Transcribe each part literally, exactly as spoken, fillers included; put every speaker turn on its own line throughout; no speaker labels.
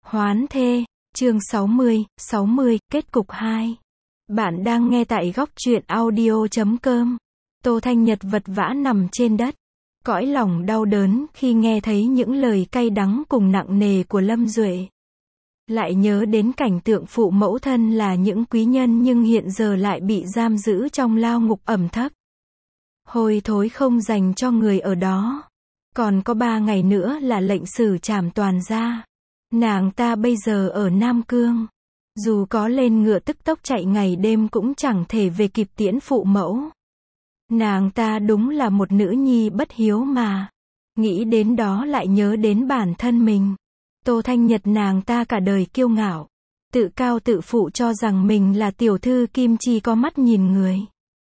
Hoán thê, chương sáu mươi, sáu mươi, kết cục hai. Bạn đang nghe tại góc truyện audio chấm com. Tô Thanh Nhật vật vã nằm trên đất. Cõi lòng đau đớn khi nghe thấy những lời cay đắng cùng nặng nề của Lâm Duệ. Lại nhớ đến cảnh tượng phụ mẫu thân là những quý nhân nhưng hiện giờ lại bị giam giữ trong lao ngục ẩm thấp. Hôi thối không dành cho người ở đó. Còn có ba ngày nữa là lệnh xử trảm toàn gia. Nàng ta bây giờ ở Nam Cương. Dù có lên ngựa tức tốc chạy ngày đêm cũng chẳng thể về kịp tiễn phụ mẫu. Nàng ta đúng là một nữ nhi bất hiếu mà. Nghĩ đến đó lại nhớ đến bản thân mình. Tô Thanh Nhật nàng ta cả đời kiêu ngạo. Tự cao tự phụ cho rằng mình là tiểu thư kim chi có mắt nhìn người.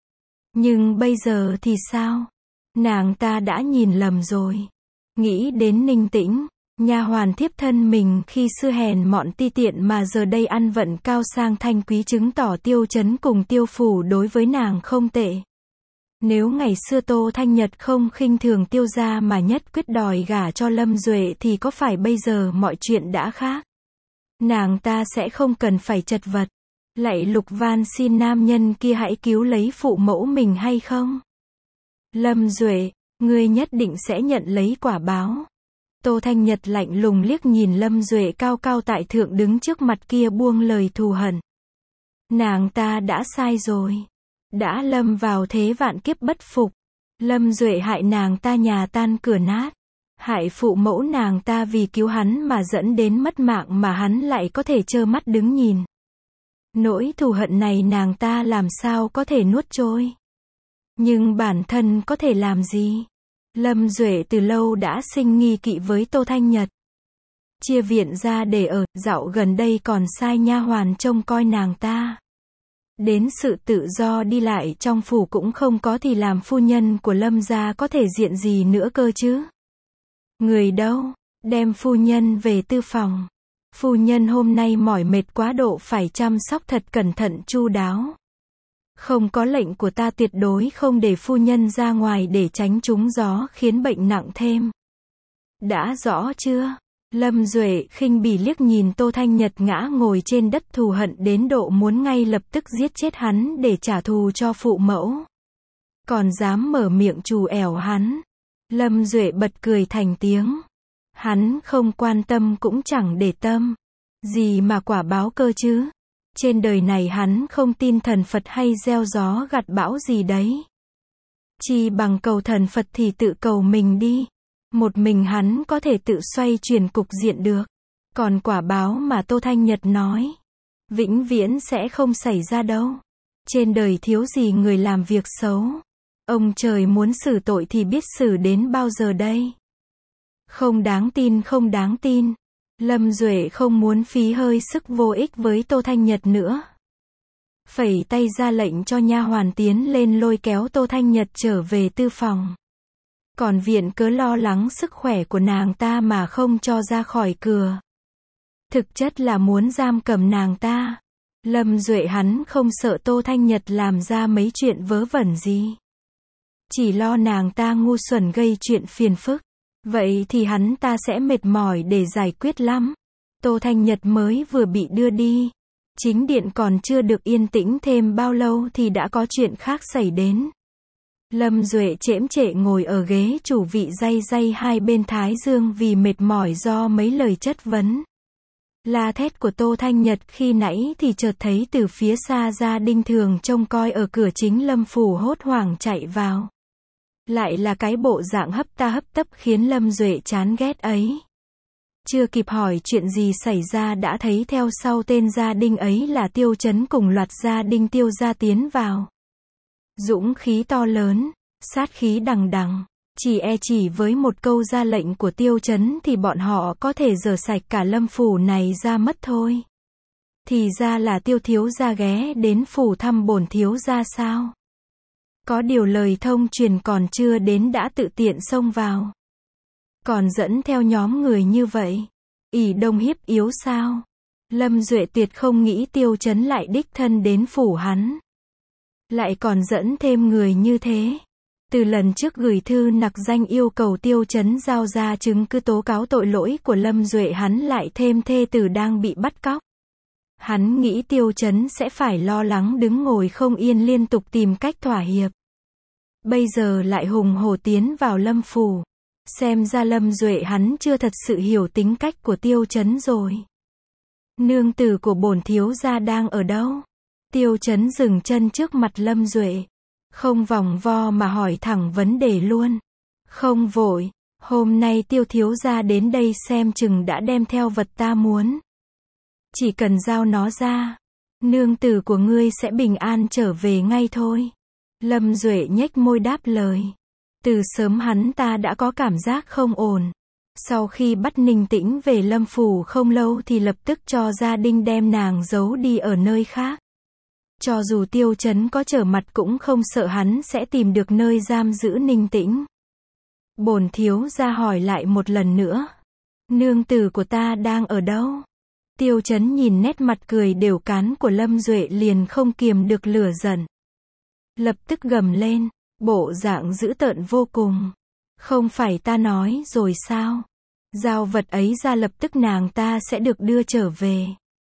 Nhưng bây giờ thì sao? Nàng ta đã nhìn lầm rồi. Nghĩ đến Ninh Tĩnh, nha hoàn thiếp thân mình khi xưa hèn mọn ti tiện mà giờ đây ăn vận cao sang thanh quý chứng tỏ Tiêu Chấn cùng Tiêu Phủ đối với nàng không tệ. Nếu ngày xưa Tô Thanh Nhật không khinh thường Tiêu gia mà nhất quyết đòi gả cho Lâm Duệ thì có phải bây giờ mọi chuyện đã khác? Nàng ta sẽ không cần phải chật vật. Lạy lục van xin nam nhân kia hãy cứu lấy phụ mẫu mình hay không? Lâm Duệ, ngươi nhất định sẽ nhận lấy quả báo. Tô Thanh Nhật lạnh lùng liếc nhìn Lâm Duệ cao cao tại thượng đứng trước mặt kia buông lời thù hận. Nàng ta đã sai rồi. Đã lâm vào thế vạn kiếp bất phục. Lâm Duệ hại nàng ta nhà tan cửa nát. Hại phụ mẫu nàng ta vì cứu hắn mà dẫn đến mất mạng mà hắn lại có thể trơ mắt đứng nhìn. Nỗi thù hận này nàng ta làm sao có thể nuốt trôi. Nhưng bản thân có thể làm gì? Lâm Duệ từ lâu đã sinh nghi kỵ với Tô Thanh Nhật. Chia viện ra để ở, dạo gần đây còn sai nha hoàn trông coi nàng ta. Đến sự tự do đi lại trong phủ cũng không có thì làm phu nhân của Lâm gia có thể diện gì nữa cơ chứ? Người đâu? Đem phu nhân về tư phòng. Phu nhân hôm nay mỏi mệt quá độ phải chăm sóc thật cẩn thận chu đáo. Không có lệnh của ta tuyệt đối không để phu nhân ra ngoài để tránh trúng gió khiến bệnh nặng thêm. Đã rõ chưa? Lâm Duệ khinh bỉ liếc nhìn Tô Thanh Nhật ngã ngồi trên đất thù hận đến độ muốn ngay lập tức giết chết hắn để trả thù cho phụ mẫu. Còn dám mở miệng trù ẻo hắn. Lâm Duệ bật cười thành tiếng. Hắn không quan tâm cũng chẳng để tâm. Gì mà quả báo cơ chứ? Trên đời này hắn không tin thần Phật hay gieo gió gặt bão gì đấy. Chỉ bằng cầu thần Phật thì tự cầu mình đi. Một mình hắn có thể tự xoay chuyển cục diện được. Còn quả báo mà Tô Thanh Nhật nói, vĩnh viễn sẽ không xảy ra đâu. Trên đời thiếu gì người làm việc xấu. Ông trời muốn xử tội thì biết xử đến bao giờ đây? Không đáng tin, không đáng tin. Lâm Duệ không muốn phí hơi sức vô ích với Tô Thanh Nhật nữa. Phẩy tay ra lệnh cho nha hoàn tiến lên lôi kéo Tô Thanh Nhật trở về tư phòng. Còn viện cớ lo lắng sức khỏe của nàng ta mà không cho ra khỏi cửa. Thực chất là muốn giam cầm nàng ta. Lâm Duệ hắn không sợ Tô Thanh Nhật làm ra mấy chuyện vớ vẩn gì. Chỉ lo nàng ta ngu xuẩn gây chuyện phiền phức. Vậy thì hắn ta sẽ mệt mỏi để giải quyết lắm. Tô Thanh Nhật mới vừa bị đưa đi. Chính điện còn chưa được yên tĩnh thêm bao lâu thì đã có chuyện khác xảy đến. Lâm Duệ chễm chệ ngồi ở ghế chủ vị day day hai bên thái dương vì mệt mỏi do mấy lời chất vấn. La thét của Tô Thanh Nhật khi nãy thì chợt thấy từ phía xa gia đình thường trông coi ở cửa chính Lâm phủ hốt hoảng chạy vào. Lại là cái bộ dạng hấp ta hấp tấp khiến Lâm Duệ chán ghét ấy. Chưa kịp hỏi chuyện gì xảy ra đã thấy theo sau tên gia đình ấy là Tiêu Chấn cùng loạt gia đình Tiêu gia tiến vào. Dũng khí to lớn, sát khí đằng đằng, chỉ e chỉ với một câu ra lệnh của Tiêu Chấn thì bọn họ có thể rửa sạch cả Lâm phủ này ra mất thôi. Thì ra là Tiêu thiếu gia ghé đến phủ thăm bổn thiếu gia sao? Có điều lời thông truyền còn chưa đến đã tự tiện xông vào. Còn dẫn theo nhóm người như vậy. ỷ đông hiếp yếu sao? Lâm Duệ tuyệt không nghĩ Tiêu Chấn lại đích thân đến phủ hắn. Lại còn dẫn thêm người như thế. Từ lần trước gửi thư nặc danh yêu cầu Tiêu Chấn giao ra chứng cứ tố cáo tội lỗi của Lâm Duệ, hắn lại thêm thê tử đang bị bắt cóc. Hắn nghĩ Tiêu Chấn sẽ phải lo lắng đứng ngồi không yên, liên tục tìm cách thỏa hiệp. Bây giờ lại hùng hổ tiến vào Lâm phủ. Xem ra Lâm Duệ hắn chưa thật sự hiểu tính cách của Tiêu Chấn rồi. Nương tử của bổn thiếu gia đang ở đâu? Tiêu Chấn dừng chân trước mặt Lâm Duệ. Không vòng vo mà hỏi thẳng vấn đề luôn. Không vội, hôm nay Tiêu thiếu gia đến đây xem chừng đã đem theo vật ta muốn. Chỉ cần giao nó ra, nương tử của ngươi sẽ bình an trở về ngay thôi. Lâm Duệ nhếch môi đáp lời. Từ sớm hắn ta đã có cảm giác không ổn. Sau khi bắt Ninh Tĩnh về Lâm phủ không lâu thì lập tức cho gia đình đem nàng giấu đi ở nơi khác. Cho dù Tiêu Chấn có trở mặt cũng không sợ hắn sẽ tìm được nơi giam giữ Ninh Tĩnh. Bổn thiếu gia hỏi lại một lần nữa. Nương tử của ta đang ở đâu? Tiêu Chấn nhìn nét mặt cười đều cán của Lâm Duệ liền không kiềm được lửa giận. Lập tức gầm lên, bộ dạng dữ tợn vô cùng. Không phải ta nói rồi sao? Giao vật ấy ra lập tức nàng ta sẽ được đưa trở về.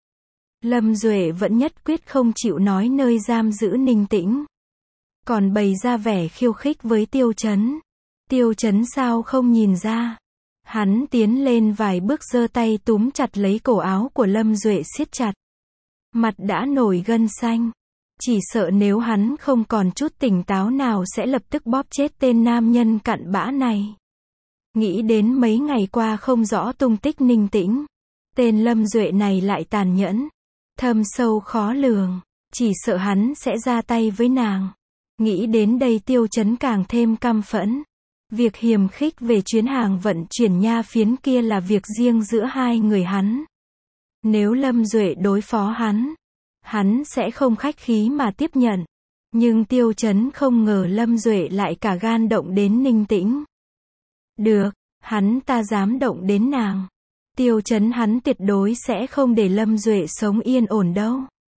Lâm Duệ vẫn nhất quyết không chịu nói nơi giam giữ Ninh Tĩnh. Còn bày ra vẻ khiêu khích với Tiêu Chấn. Tiêu Chấn sao không nhìn ra? Hắn tiến lên vài bước giơ tay túm chặt lấy cổ áo của Lâm Duệ siết chặt. Mặt đã nổi gân xanh. Chỉ sợ nếu hắn không còn chút tỉnh táo nào sẽ lập tức bóp chết tên nam nhân cặn bã này. Nghĩ đến mấy ngày qua không rõ tung tích Ninh Tĩnh. Tên Lâm Duệ này lại tàn nhẫn. Thâm sâu khó lường. Chỉ sợ hắn sẽ ra tay với nàng. Nghĩ đến đây Tiêu Chấn càng thêm căm phẫn. Việc hiềm khích về chuyến hàng vận chuyển nha phiến kia là việc riêng giữa hai người hắn. Nếu Lâm Duệ đối phó hắn, hắn sẽ không khách khí mà tiếp nhận. Nhưng Tiêu Chấn không ngờ Lâm Duệ lại cả gan động đến Ninh Tĩnh. Được, hắn ta dám động đến nàng. Tiêu Chấn hắn tuyệt đối sẽ không để Lâm Duệ sống yên ổn đâu.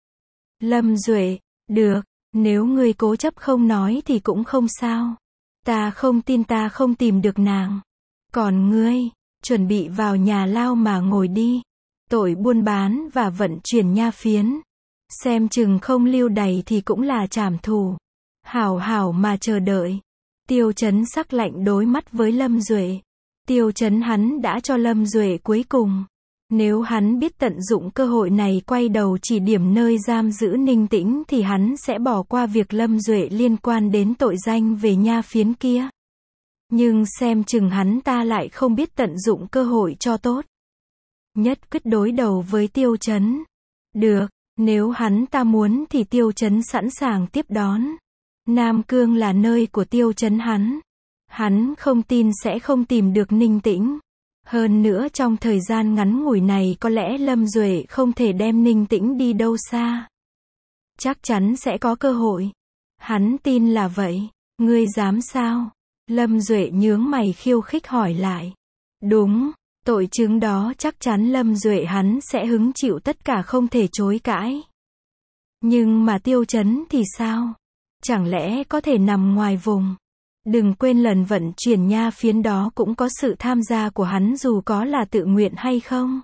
Lâm Duệ, được, nếu ngươi cố chấp không nói thì cũng không sao. Ta không tin ta không tìm được nàng. Còn ngươi, chuẩn bị vào nhà lao mà ngồi đi. Tội buôn bán và vận chuyển nha phiến. Xem chừng không lưu đày thì cũng là trảm thù. Hảo hảo mà chờ đợi. Tiêu Chấn sắc lạnh đối mắt với Lâm Duệ. Tiêu Chấn hắn đã cho Lâm Duệ cuối cùng. Nếu hắn biết tận dụng cơ hội này quay đầu chỉ điểm nơi giam giữ Ninh Tĩnh thì hắn sẽ bỏ qua việc Lâm Duệ liên quan đến tội danh về nha phiến kia. Nhưng xem chừng hắn ta lại không biết tận dụng cơ hội cho tốt. Nhất quyết đối đầu với Tiêu Chấn. Được, nếu hắn ta muốn thì Tiêu Chấn sẵn sàng tiếp đón. Nam Cương là nơi của Tiêu Chấn hắn. Hắn không tin sẽ không tìm được Ninh Tĩnh. Hơn nữa trong thời gian ngắn ngủi này có lẽ Lâm Duệ không thể đem Ninh Tĩnh đi đâu xa. Chắc chắn sẽ có cơ hội. Hắn tin là vậy. Ngươi dám sao? Lâm Duệ nhướng mày khiêu khích hỏi lại. Đúng, tội chứng đó chắc chắn Lâm Duệ hắn sẽ hứng chịu tất cả không thể chối cãi. Nhưng mà Tiêu Chấn thì sao? Chẳng lẽ có thể nằm ngoài vùng? Đừng quên lần vận chuyển nha phiến đó cũng có sự tham gia của hắn dù có là tự nguyện hay không.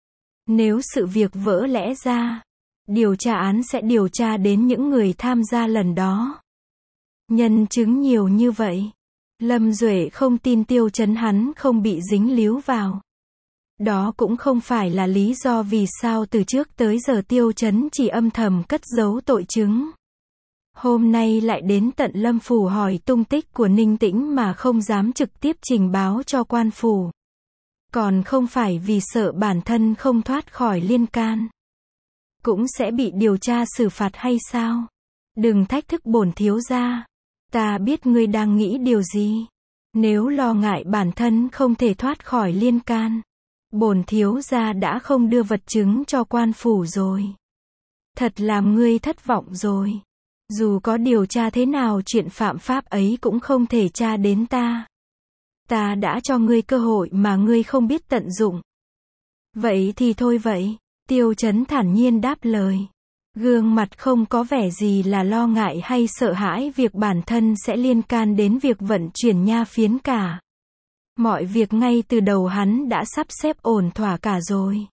Nếu sự việc vỡ lẽ ra, điều tra án sẽ điều tra đến những người tham gia lần đó. Nhân chứng nhiều như vậy. Lâm Duệ không tin Tiêu Chấn hắn không bị dính líu vào. Đó cũng không phải là lý do vì sao từ trước tới giờ Tiêu Chấn chỉ âm thầm cất giấu tội chứng. Hôm nay lại đến tận Lâm phủ hỏi tung tích của Ninh Tĩnh mà không dám trực tiếp trình báo cho quan phủ. Còn không phải vì sợ bản thân không thoát khỏi liên can. Cũng sẽ bị điều tra xử phạt hay sao? Đừng thách thức bổn thiếu gia. Ta biết ngươi đang nghĩ điều gì. Nếu lo ngại bản thân không thể thoát khỏi liên can, bổn thiếu gia đã không đưa vật chứng cho quan phủ rồi. Thật làm ngươi thất vọng rồi. Dù có điều tra thế nào chuyện phạm pháp ấy cũng không thể tra đến ta. Ta đã cho ngươi cơ hội mà ngươi không biết tận dụng. Vậy thì thôi vậy. Tiêu Chấn thản nhiên đáp lời. Gương mặt không có vẻ gì là lo ngại hay sợ hãi việc bản thân sẽ liên can đến việc vận chuyển nha phiến cả. Mọi việc ngay từ đầu hắn đã sắp xếp ổn thỏa cả rồi.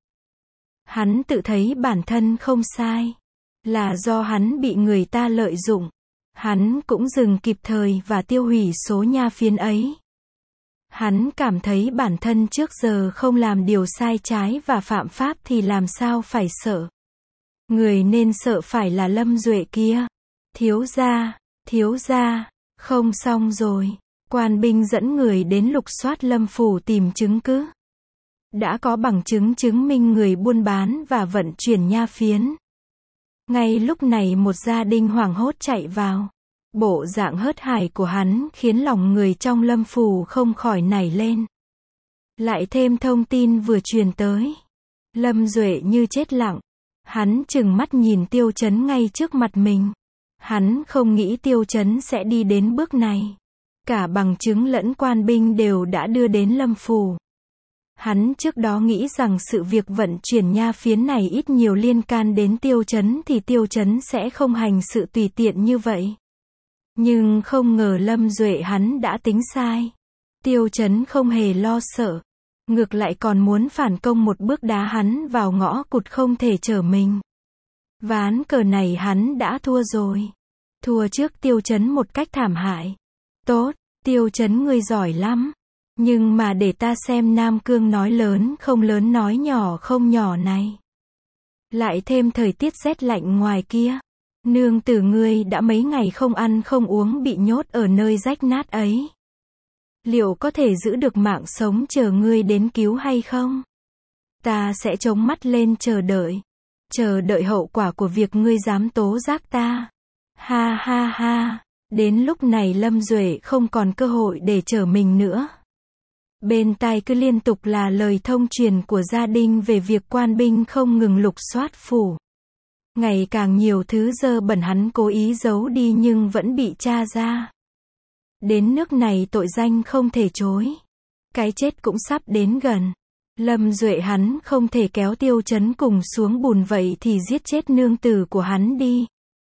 Hắn tự thấy bản thân không sai. Là do hắn bị người ta lợi dụng. Hắn cũng dừng kịp thời và tiêu hủy số nha phiến ấy. Hắn cảm thấy bản thân trước giờ không làm điều sai trái và phạm pháp thì làm sao phải sợ. Người nên sợ phải là Lâm Duệ kia. Thiếu gia, thiếu gia, không xong rồi. Quan binh dẫn người đến lục soát Lâm phủ tìm chứng cứ. Đã có bằng chứng chứng minh người buôn bán và vận chuyển nha phiến. Ngay lúc này một gia đình hoảng hốt chạy vào. Bộ dạng hớt hải của hắn khiến lòng người trong Lâm phủ không khỏi nảy lên. Lại thêm thông tin vừa truyền tới. Lâm Duệ như chết lặng. Hắn chừng mắt nhìn Tiêu Chấn ngay trước mặt mình. Hắn không nghĩ Tiêu Chấn sẽ đi đến bước này. Cả bằng chứng lẫn quan binh đều đã đưa đến Lâm phủ. Hắn trước đó nghĩ rằng sự việc vận chuyển nha phiến này ít nhiều liên can đến Tiêu Chấn thì Tiêu Chấn sẽ không hành sự tùy tiện như vậy. Nhưng không ngờ Lâm Duệ hắn đã tính sai. Tiêu Chấn không hề lo sợ. Ngược lại còn muốn phản công một bước đá hắn vào ngõ cụt không thể trở mình. Ván cờ này hắn đã thua rồi. Thua trước Tiêu Chấn một cách thảm hại. Tốt, Tiêu Chấn ngươi giỏi lắm. Nhưng mà để ta xem Nam Cương nói lớn không lớn nói nhỏ không nhỏ này. Lại thêm thời tiết rét lạnh ngoài kia. Nương tử ngươi đã mấy ngày không ăn không uống bị nhốt ở nơi rách nát ấy. Liệu có thể giữ được mạng sống chờ ngươi đến cứu hay không? Ta sẽ chống mắt lên chờ đợi. Chờ đợi hậu quả của việc ngươi dám tố giác ta. Ha ha ha. Đến lúc này Lâm Duệ không còn cơ hội để trở mình nữa. Bên tai cứ liên tục là lời thông truyền của gia đình về việc quan binh không ngừng lục soát phủ. Ngày càng nhiều thứ dơ bẩn hắn cố ý giấu đi nhưng vẫn bị tra ra. Đến nước này tội danh không thể chối. Cái chết cũng sắp đến gần. Lâm Duệ hắn không thể kéo Tiêu Chấn cùng xuống bùn vậy thì giết chết nương tử của hắn đi.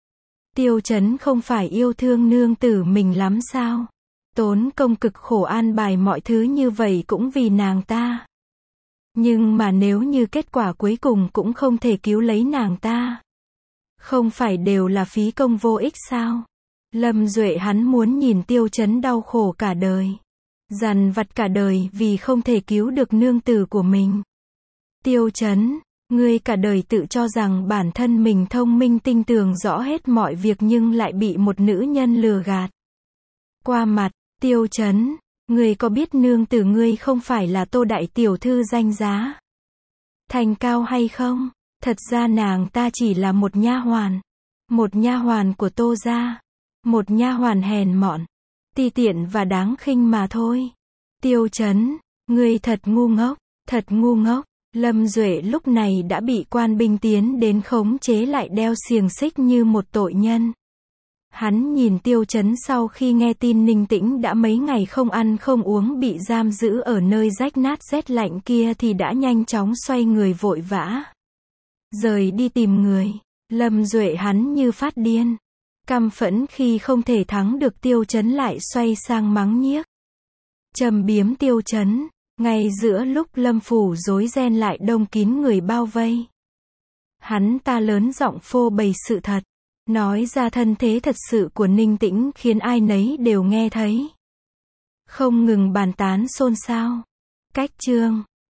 Tiêu Chấn không phải yêu thương nương tử mình lắm sao? Tốn công cực khổ an bài mọi thứ như vậy cũng vì nàng ta. Nhưng mà nếu như kết quả cuối cùng cũng không thể cứu lấy nàng ta. Không phải đều là phí công vô ích sao? Lâm Duệ hắn muốn nhìn Tiêu Chấn đau khổ cả đời. Dằn vặt cả đời vì không thể cứu được nương tử của mình. Tiêu Chấn, ngươi cả đời tự cho rằng bản thân mình thông minh tinh tường rõ hết mọi việc nhưng lại bị một nữ nhân lừa gạt. Qua mặt, Tiêu Chấn, ngươi có biết nương tử ngươi không phải là Tô đại tiểu thư danh giá thành cao hay không? Thật ra nàng ta chỉ là một nha hoàn. Một nha hoàn của Tô gia. Một nha hoàn hèn mọn, ti tiện và đáng khinh mà thôi. Tiêu Chấn, ngươi thật ngu ngốc, thật ngu ngốc. Lâm Duệ lúc này đã bị quan binh tiến đến khống chế lại đeo xiềng xích như một tội nhân. Hắn nhìn Tiêu Chấn sau khi nghe tin Ninh Tĩnh đã mấy ngày không ăn không uống bị giam giữ ở nơi rách nát rét lạnh kia thì đã nhanh chóng xoay người vội vã. Rời đi tìm người. Lâm Duệ hắn như phát điên. Căm phẫn khi không thể thắng được Tiêu Chấn lại xoay sang mắng nhiếc. Trầm biếm Tiêu Chấn. Ngay giữa lúc Lâm phủ rối ren lại đông kín người bao vây. Hắn ta lớn giọng phô bày sự thật. Nói ra thân thế thật sự của Ninh Tĩnh khiến ai nấy đều nghe thấy. Không ngừng bàn tán xôn xao. Cách chương